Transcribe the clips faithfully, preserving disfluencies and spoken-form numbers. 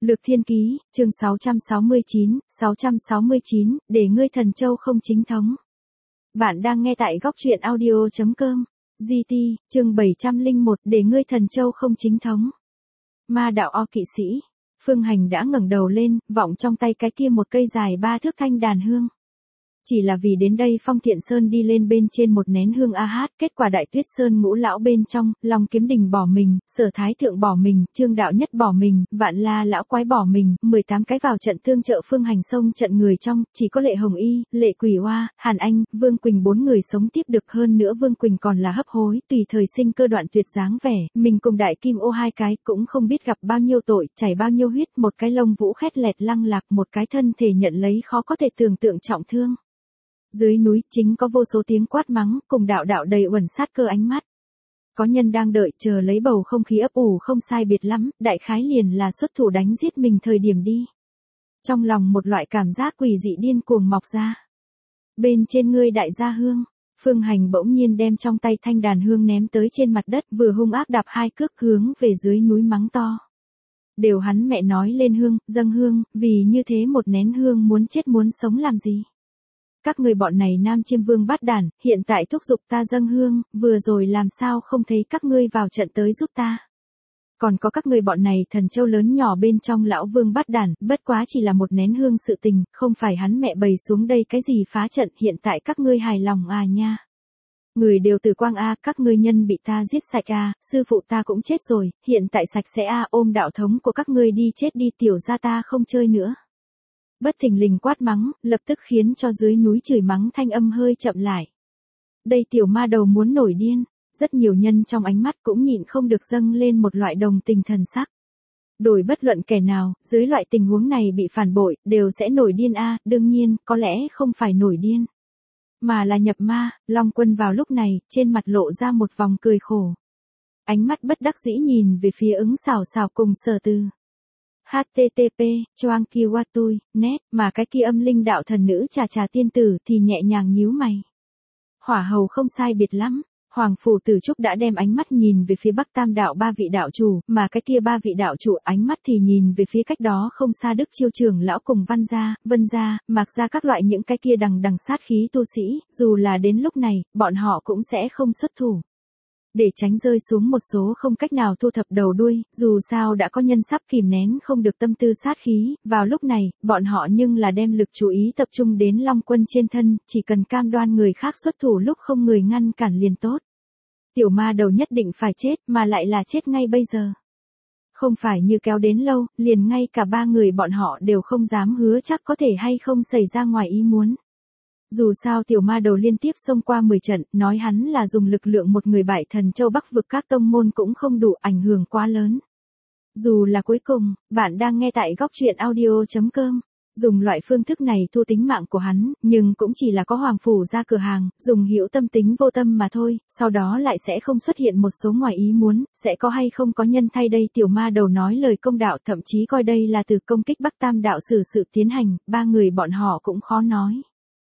Lược Thiên Ký, chương sáu trăm sáu mươi chín, sáu trăm sáu mươi chín, để ngươi thần châu không chính thống. Bạn đang nghe tại góc truyện audio chấm com. giê tê, chương bảy trăm lẻ một, để ngươi thần châu không chính thống. Ma đạo o kỵ sĩ. Phương Hành đã ngẩng đầu lên, vọng trong tay cái kia một cây dài ba thước thanh đàn hương. Chỉ là vì đến đây Phong Thiện Sơn đi lên bên trên một nén hương a hát, kết quả Đại Tuyết Sơn ngũ lão bên trong, Long Kiếm Đình bỏ mình, Sở Thái Thượng bỏ mình, Trương Đạo Nhất bỏ mình, Vạn La lão quái bỏ mình, mười tám cái vào trận tương trợ Phương Hành xông trận người trong, chỉ có Lệ Hồng Y, Lệ Quỷ Hoa, Hàn Anh, Vương Quỳnh bốn người sống tiếp được, hơn nữa Vương Quỳnh còn là hấp hối, tùy thời sinh cơ đoạn tuyệt dáng vẻ, mình cùng Đại Kim Ô hai cái cũng không biết gặp bao nhiêu tội, chảy bao nhiêu huyết, một cái lông vũ khét lẹt lăng lạc, một cái thân thể nhận lấy khó có thể tưởng tượng trọng thương. Dưới núi chính có vô số tiếng quát mắng, cùng đạo đạo đầy uẩn sát cơ ánh mắt. Có nhân đang đợi chờ lấy bầu không khí ấp ủ không sai biệt lắm, đại khái liền là xuất thủ đánh giết mình thời điểm đi. Trong lòng một loại cảm giác quỷ dị điên cuồng mọc ra. Bên trên ngươi đại gia hương, Phương Hành bỗng nhiên đem trong tay thanh đàn hương ném tới trên mặt đất, vừa hung ác đạp hai cước hướng về dưới núi mắng to. Đều hắn mẹ nói lên hương, dâng hương, vì như thế một nén hương muốn chết muốn sống làm gì. Các người bọn này Nam Chiêm Vương bát đản, hiện tại thúc giục ta dâng hương, vừa rồi làm sao không thấy các ngươi vào trận tới giúp ta. Còn có các người bọn này thần châu lớn nhỏ bên trong lão vương bát đản, bất quá chỉ là một nén hương sự tình, không phải hắn mẹ bày xuống đây cái gì phá trận, hiện tại các ngươi hài lòng à nha. Người đều từ quang a, các ngươi nhân bị ta giết sạch a, sư phụ ta cũng chết rồi, hiện tại sạch sẽ a, ôm đạo thống của các ngươi đi chết đi, tiểu gia ta không chơi nữa. Bất thình lình quát mắng, lập tức khiến cho dưới núi chửi mắng thanh âm hơi chậm lại. Đây tiểu ma đầu muốn nổi điên, rất nhiều nhân trong ánh mắt cũng nhịn không được dâng lên một loại đồng tình thần sắc. Đổi bất luận kẻ nào, dưới loại tình huống này bị phản bội, đều sẽ nổi điên a, đương nhiên, có lẽ không phải nổi điên, mà là nhập ma. Long Quân vào lúc này, trên mặt lộ ra một vòng cười khổ. Ánh mắt bất đắc dĩ nhìn về phía ứng xào xào cùng Sở Từ. hát tê tê pê, choang kiwatui, net, mà cái kia âm linh đạo thần nữ trà trà tiên tử thì nhẹ nhàng nhíu mày. Hỏa hầu không sai biệt lắm, Hoàng Phủ Tử Trúc đã đem ánh mắt nhìn về phía Bắc Tam đạo ba vị đạo chủ, mà cái kia ba vị đạo chủ ánh mắt thì nhìn về phía cách đó không xa Đức Chiêu Trưởng lão cùng Văn gia, Vân gia, Mạc gia các loại những cái kia đằng đằng sát khí tu sĩ, dù là đến lúc này, bọn họ cũng sẽ không xuất thủ. Để tránh rơi xuống một số không cách nào thu thập đầu đuôi, dù sao đã có nhân sắp kìm nén không được tâm tư sát khí, vào lúc này, bọn họ nhưng là đem lực chú ý tập trung đến Long Quân trên thân, chỉ cần cam đoan người khác xuất thủ lúc không người ngăn cản liền tốt. Tiểu ma đầu nhất định phải chết, mà lại là chết ngay bây giờ. Không phải như kéo đến lâu, liền ngay cả ba người bọn họ đều không dám hứa chắc có thể hay không xảy ra ngoài ý muốn. Dù sao tiểu ma đầu liên tiếp xông qua mười trận, nói hắn là dùng lực lượng một người bại thần châu Bắc vực các tông môn cũng không đủ, ảnh hưởng quá lớn. Dù là cuối cùng, bạn đang nghe tại góc truyện audio chấm com, dùng loại phương thức này thu tính mạng của hắn, nhưng cũng chỉ là có Hoàng Phủ ra cửa hàng, dùng hữu tâm tính vô tâm mà thôi, sau đó lại sẽ không xuất hiện một số ngoài ý muốn, sẽ có hay không có nhân thay đây. Tiểu ma đầu nói lời công đạo, thậm chí coi đây là từ công kích Bắc Tam đạo xử sự tiến hành, ba người bọn họ cũng khó nói.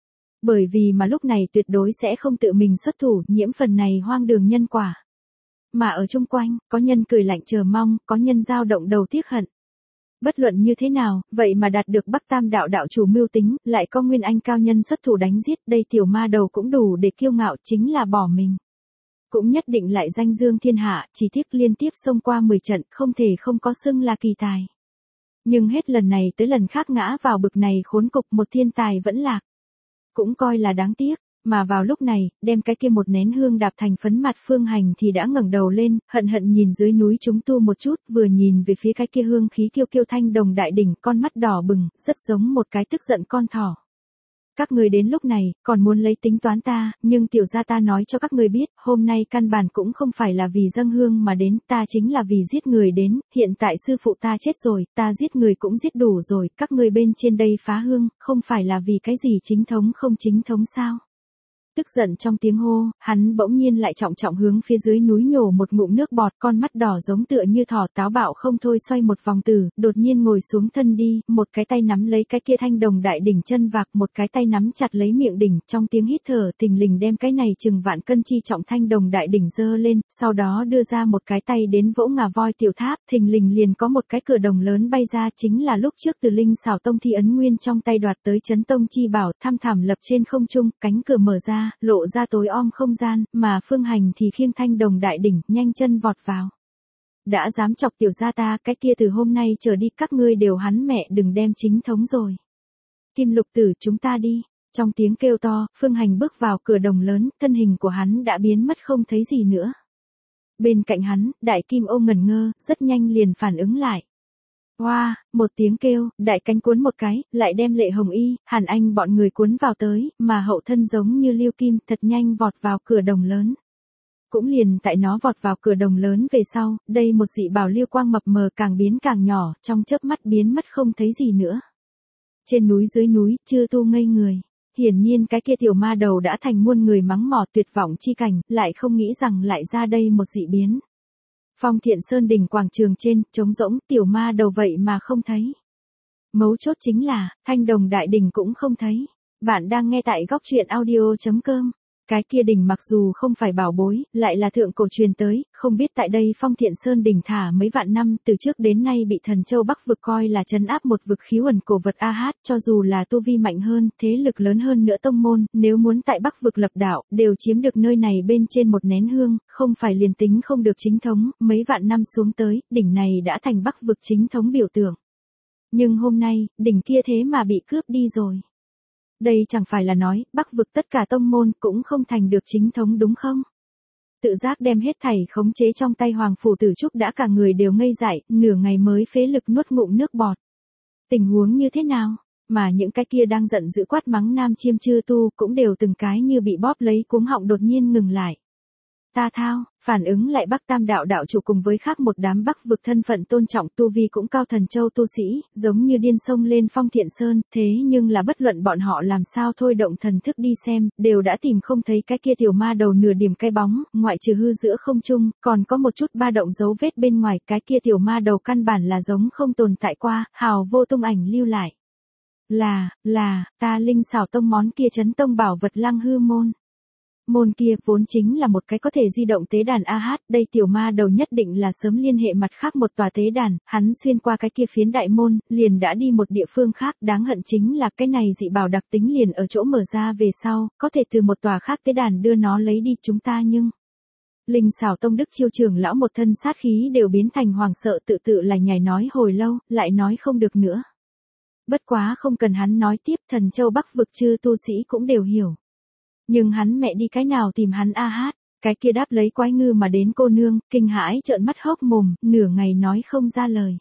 Bởi vì mà lúc này tuyệt đối sẽ không tự mình xuất thủ, nhiễm phần này hoang đường nhân quả. Mà ở chung quanh, có nhân cười lạnh chờ mong, có nhân dao động đầu tiếc hận. Bất luận như thế nào, vậy mà đạt được Bắc Tam đạo đạo chủ mưu tính, lại có nguyên anh cao nhân xuất thủ đánh giết, đây tiểu ma đầu cũng đủ để kiêu ngạo, chính là bỏ mình. Cũng nhất định lại danh dương thiên hạ, chỉ tiếc liên tiếp xông qua mười trận, không thể không có xưng là kỳ tài. Nhưng hết lần này tới lần khác ngã vào bực này khốn cục, một thiên tài vẫn lạc. Cũng coi là đáng tiếc, mà vào lúc này, đem cái kia một nén hương đạp thành phấn mặt Phương Hành thì đã ngẩng đầu lên, hận hận nhìn dưới núi chúng tu một chút, vừa nhìn về phía cái kia hương khí kiêu kiêu thanh đồng đại đỉnh, con mắt đỏ bừng, rất giống một cái tức giận con thỏ. Các người đến lúc này, còn muốn lấy tính toán ta, nhưng tiểu gia ta nói cho các người biết, hôm nay căn bản cũng không phải là vì dâng hương mà đến, ta chính là vì giết người đến, hiện tại sư phụ ta chết rồi, ta giết người cũng giết đủ rồi, các người bên trên đây phá hương, không phải là vì cái gì chính thống không chính thống sao? Tức giận trong tiếng hô, hắn bỗng nhiên lại trọng trọng hướng phía dưới núi nhổ một ngụm nước bọt, con mắt đỏ giống tựa như thỏ táo bạo không thôi xoay một vòng tử, đột nhiên ngồi xuống thân đi, một cái tay nắm lấy cái kia thanh đồng đại đỉnh chân vạc, một cái tay nắm chặt lấy miệng đỉnh, trong tiếng hít thở tình lình đem cái này chừng vạn cân chi trọng thanh đồng đại đỉnh giơ lên, sau đó đưa ra một cái tay đến vỗ ngà voi tiểu tháp, thình lình liền có một cái cửa đồng lớn bay ra, chính là lúc trước từ Linh Xảo Tông Thi Ấn Nguyên trong tay đoạt tới Chấn Tông chi bảo, tham thảm lập trên không trung, cánh cửa mở ra, lộ ra tối om không gian, mà Phương Hành thì khiêng thanh đồng đại đỉnh, nhanh chân vọt vào. Đã dám chọc tiểu gia ta, cái kia từ hôm nay trở đi các ngươi đều hắn mẹ đừng đem chính thống rồi. Kim Lục Tử, chúng ta đi. Trong tiếng kêu to, Phương Hành bước vào cửa đồng lớn, thân hình của hắn đã biến mất không thấy gì nữa. Bên cạnh hắn, Đại Kim Ô ngẩn ngơ, rất nhanh liền phản ứng lại. Hoa, wow, một tiếng kêu, đại cánh cuốn một cái, lại đem Lệ Hồng Y, Hàn Anh bọn người cuốn vào tới, mà hậu thân giống như lưu kim, thật nhanh vọt vào cửa đồng lớn. Cũng liền tại nó vọt vào cửa đồng lớn về sau, đây một dị bảo liêu quang mập mờ càng biến càng nhỏ, trong chớp mắt biến mất không thấy gì nữa. Trên núi dưới núi, chưa tu ngây người. Hiển nhiên cái kia tiểu ma đầu đã thành muôn người mắng mỏ tuyệt vọng chi cảnh, lại không nghĩ rằng lại ra đây một dị biến. Phong Thiện Sơn đỉnh quảng trường trên, trống rỗng, tiểu ma đầu vậy mà không thấy. Mấu chốt chính là, thanh đồng đại đỉnh cũng không thấy. Bạn đang nghe tại góc truyện audio chấm com. Cái kia đỉnh mặc dù không phải bảo bối, lại là thượng cổ truyền tới, không biết tại đây Phong Thiện Sơn đỉnh thả mấy vạn năm, từ trước đến nay bị Thần Châu Bắc vực coi là trấn áp một vực khí uẩn cổ vật a hát, cho dù là tu vi mạnh hơn, thế lực lớn hơn nữa tông môn, nếu muốn tại Bắc vực lập đạo, đều chiếm được nơi này bên trên một nén hương, không phải liền tính không được chính thống, mấy vạn năm xuống tới, đỉnh này đã thành Bắc vực chính thống biểu tượng. Nhưng hôm nay, đỉnh kia thế mà bị cướp đi rồi. Đây chẳng phải là nói, Bắc vực tất cả tông môn cũng không thành được chính thống đúng không? Tự giác đem hết thảy khống chế trong tay Hoàng Phủ Tử Trúc đã cả người đều ngây dại, nửa ngày mới phế lực nuốt ngụm nước bọt. Tình huống như thế nào? Mà những cái kia đang giận dữ quát mắng Nam Chiêm Chư Tu cũng đều từng cái như bị bóp lấy cuống họng đột nhiên ngừng lại. Ta thao, phản ứng lại Bắc Tam đạo đạo chủ cùng với khác một đám Bắc vực thân phận tôn trọng tu vi cũng cao Thần Châu tu sĩ, giống như điên sông lên Phong Thiện Sơn, thế nhưng là bất luận bọn họ làm sao thôi động thần thức đi xem, đều đã tìm không thấy cái kia tiểu ma đầu nửa điểm cái bóng, ngoại trừ hư giữa không trung, còn có một chút ba động dấu vết bên ngoài, cái kia tiểu ma đầu căn bản là giống không tồn tại qua, hào vô tung ảnh lưu lại. Là, là, ta Linh Xảo Tông món kia Chấn Tông bảo vật Lăng Hư môn. Môn kia vốn chính là một cái có thể di động tế đàn a hát, đây tiểu ma đầu nhất định là sớm liên hệ mặt khác một tòa tế đàn, hắn xuyên qua cái kia phiến đại môn, liền đã đi một địa phương khác, đáng hận chính là cái này dị bảo đặc tính liền ở chỗ mở ra về sau, có thể từ một tòa khác tế đàn đưa nó lấy đi chúng ta nhưng... Linh Xảo Tông Đức Chiêu trưởng lão một thân sát khí đều biến thành hoàng sợ tự tự là nhảy nói hồi lâu, lại nói không được nữa. Bất quá không cần hắn nói tiếp, Thần Châu Bắc vực chư tu sĩ cũng đều hiểu. Nhưng hắn mẹ đi cái nào tìm hắn a hát, cái kia đáp lấy quái ngư mà đến cô nương, kinh hãi trợn mắt hốc mồm, nửa ngày nói không ra lời.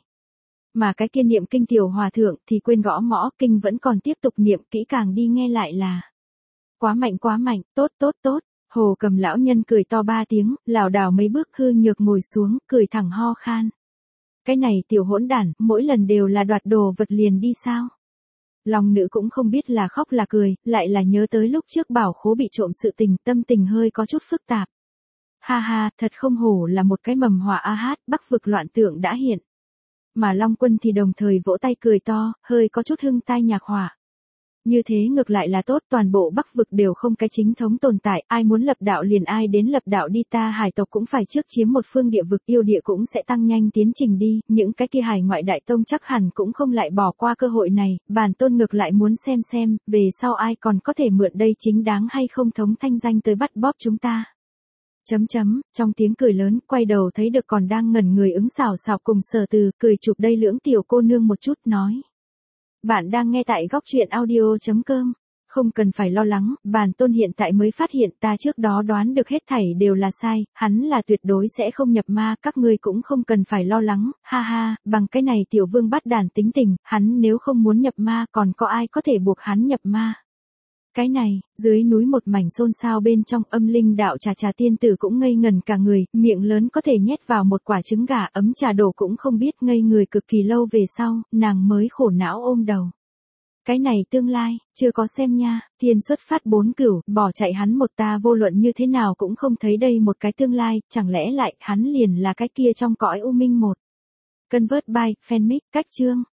Mà cái kia niệm kinh tiểu hòa thượng thì quên gõ mõ, kinh vẫn còn tiếp tục niệm, kỹ càng đi nghe lại là. Quá mạnh quá mạnh, tốt tốt tốt, Hồ Cầm lão nhân cười to ba tiếng, lảo đảo mấy bước hư nhược ngồi xuống, cười thẳng ho khan. Cái này tiểu hỗn đản, mỗi lần đều là đoạt đồ vật liền đi sao? Long nữ cũng không biết là khóc là cười, lại là nhớ tới lúc trước bảo khố bị trộm sự tình, tâm tình hơi có chút phức tạp. Ha ha, thật không hổ là một cái mầm họa a hát, Bắc vực loạn tượng đã hiện. Mà Long Quân thì đồng thời vỗ tay cười to, hơi có chút hưng tai nhạc họa. Như thế ngược lại là tốt, toàn bộ Bắc vực đều không cái chính thống tồn tại, ai muốn lập đạo liền ai đến lập đạo đi, ta hải tộc cũng phải trước chiếm một phương địa vực, yêu địa cũng sẽ tăng nhanh tiến trình đi, những cái kia hải ngoại đại tông chắc hẳn cũng không lại bỏ qua cơ hội này, bản tôn ngược lại muốn xem xem, về sau ai còn có thể mượn đây chính đáng hay không thống thanh danh tới bắt bóp chúng ta. Chấm chấm, trong tiếng cười lớn, quay đầu thấy được còn đang ngẩn người ứng xảo xảo cùng Sở Từ, cười chụp đây lưỡng tiểu cô nương một chút, nói. Bạn đang nghe tại góc truyện audio chấm com. Không cần phải lo lắng, bản tôn hiện tại mới phát hiện ta trước đó đoán được hết thảy đều là sai, hắn là tuyệt đối sẽ không nhập ma, các ngươi cũng không cần phải lo lắng, ha ha, bằng cái này tiểu vương bắt đàn tính tình, hắn nếu không muốn nhập ma còn có ai có thể buộc hắn nhập ma. Cái này, dưới núi một mảnh xôn xao bên trong, Âm Linh đạo trà trà tiên tử cũng ngây ngần cả người, miệng lớn có thể nhét vào một quả trứng gà, ấm trà đổ cũng không biết, ngây người cực kỳ lâu về sau, nàng mới khổ não ôm đầu. Cái này tương lai, chưa có xem nha, thiên xuất phát bốn cửu, bỏ chạy hắn một ta vô luận như thế nào cũng không thấy đây một cái tương lai, chẳng lẽ lại, hắn liền là cái kia trong cõi u minh một. Convert by, fanmic, cách chương.